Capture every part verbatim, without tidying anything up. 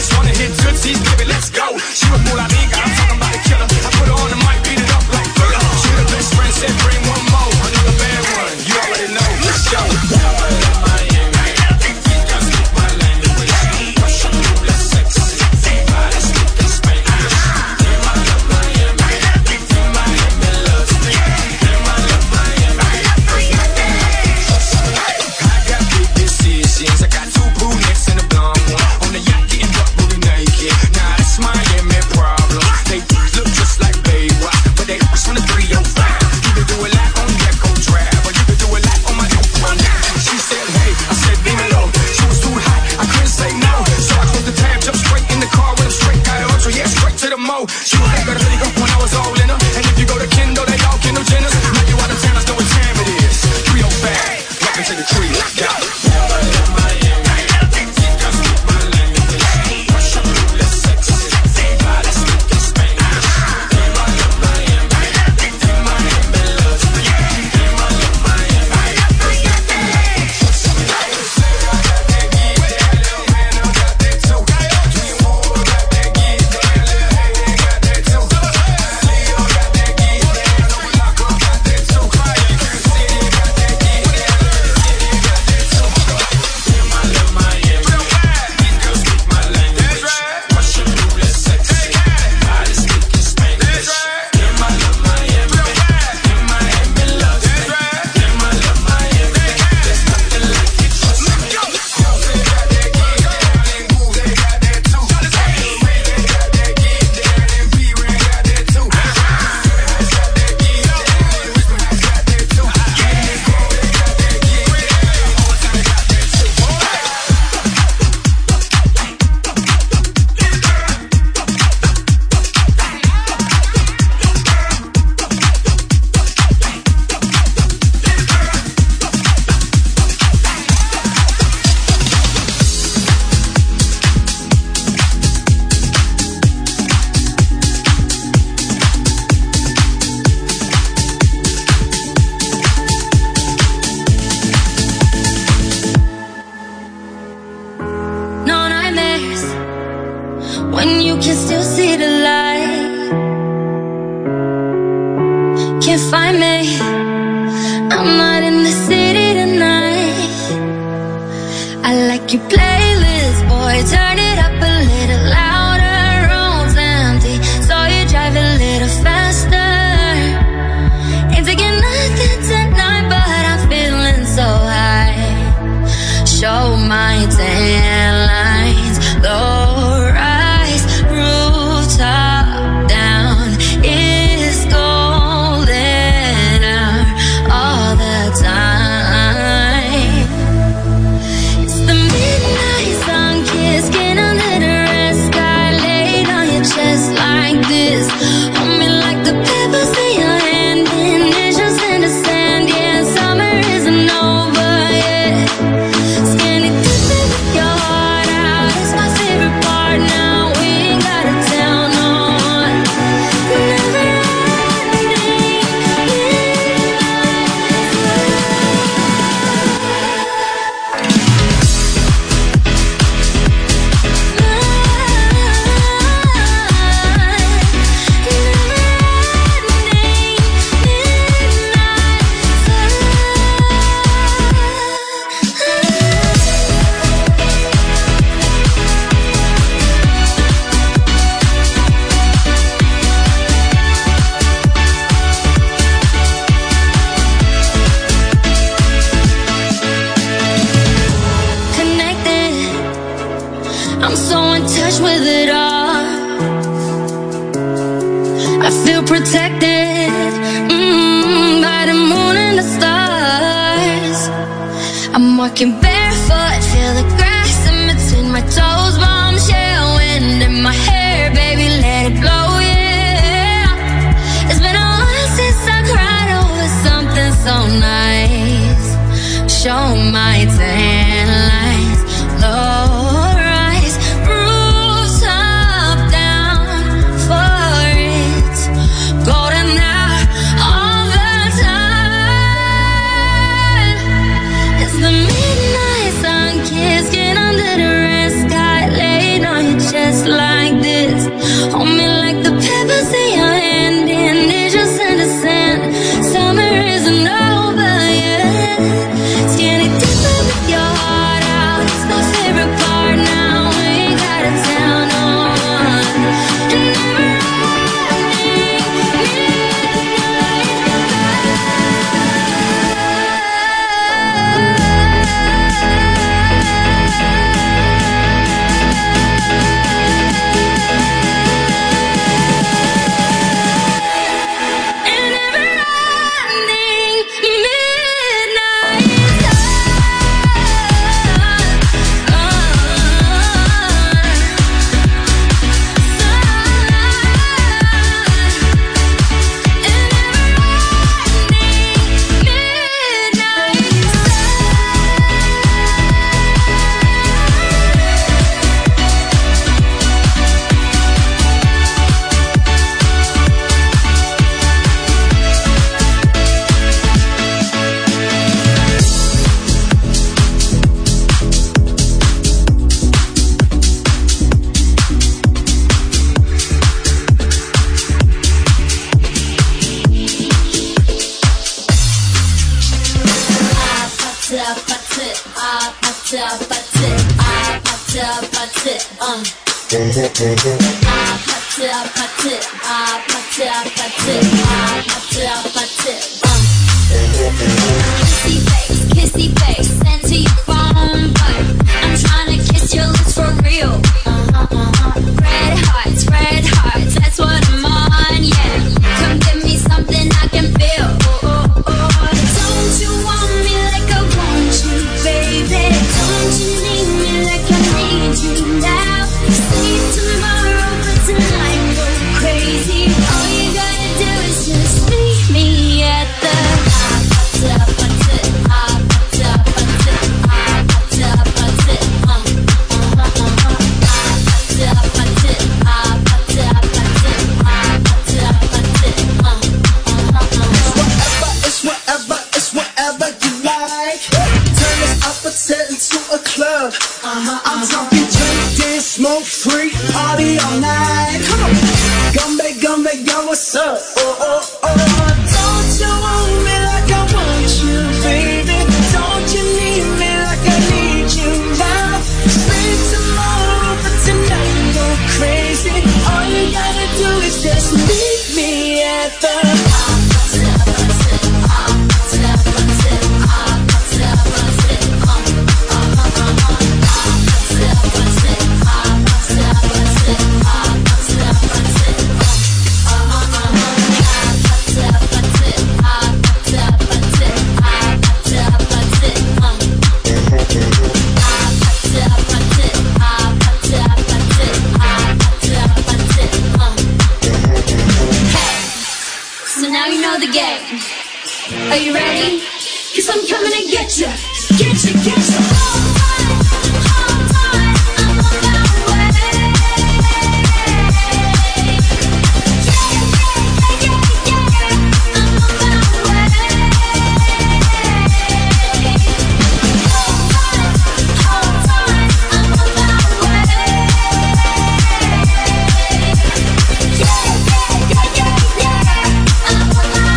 just wanna hit tootsies, baby, let's go. She was more like me, I'm talking about a killer. I put her on the mic, beat it up like thriller. She the best friend, said bring one more. Another bad one, you already know. Let's go. She was like a really good when I was all in her. And if you go to Kendall, they all Kendall Jenners. Now you out of town, I know what time it is. three oh five, welcome to the tree. Go. Walking barefoot, feel the grass in between my toes. Bombshell wind in my hair, baby, let it blow, yeah. It's been a while since I cried over something so nice. Show my tan lines, low rise, rooftop down for it. Golden hour all the time. It's the midnight Kissy face, kissy face, send to your phone, but I'm trying to kiss your lips for real. Uh-huh, uh-huh. Red hearts, red hearts, that's what I'm on, yeah. Come give me something I can feel. Oh, oh, oh. Don't you want me like I want you, baby? Don't you need me like I need you now? Say tomorrow, but tonight go crazy. All you gotta do is just meet me at the Uh-huh, I'm talking drink, dance, smoke, free, party all night. Come on, Gumbe, Gumbe, yo, what's up? Oh, oh, oh. Don't you want me like I want you, baby? Don't you need me like I need you now? Sleep tomorrow, but tonight go crazy. All you gotta do is just meet me at the Are you ready? Cause I'm coming to get you, get you, get you. Hold on, hold on, I'm on my way. Yeah, yeah, yeah, yeah, yeah, I'm on my way. Hold on, hold on, I'm on my way. Yeah, yeah, yeah, yeah, yeah, I'm on my way.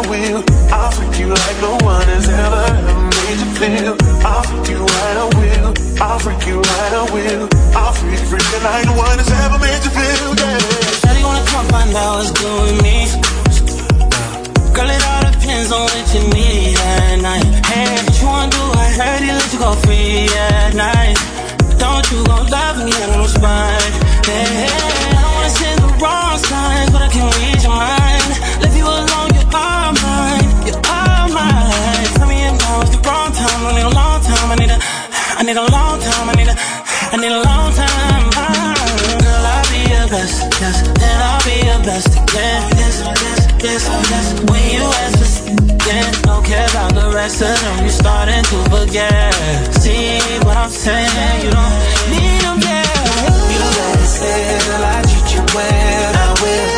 will. I'll freak you like no one has ever, ever made you feel. I'll freak you right, I will. I'll freak you right, I will. I'll freak, freak you like no one has ever made you feel, yeah. Shawty wanna come find out what's good with me. Girl, it all depends on what you need at night. Hey, what you wanna do? I heard he let you go free at night. Don't you gon' love me on the spine. Hey, I don't wanna send the wrong signs, but I can read your mind. Leave you alone, you're all mine. You're all mine. Tell me if now is the wrong time. I need a long time. I need a, I need a long time. I need a, I need a long time. Girl, I'll be your best, yes, and I'll be your best, yeah, yes, yes, yes, yes. When you ask for, yeah, don't care about the rest of them. You're starting to forget. See what I'm saying? You don't need them, yeah. You better say that I treat you well. I will.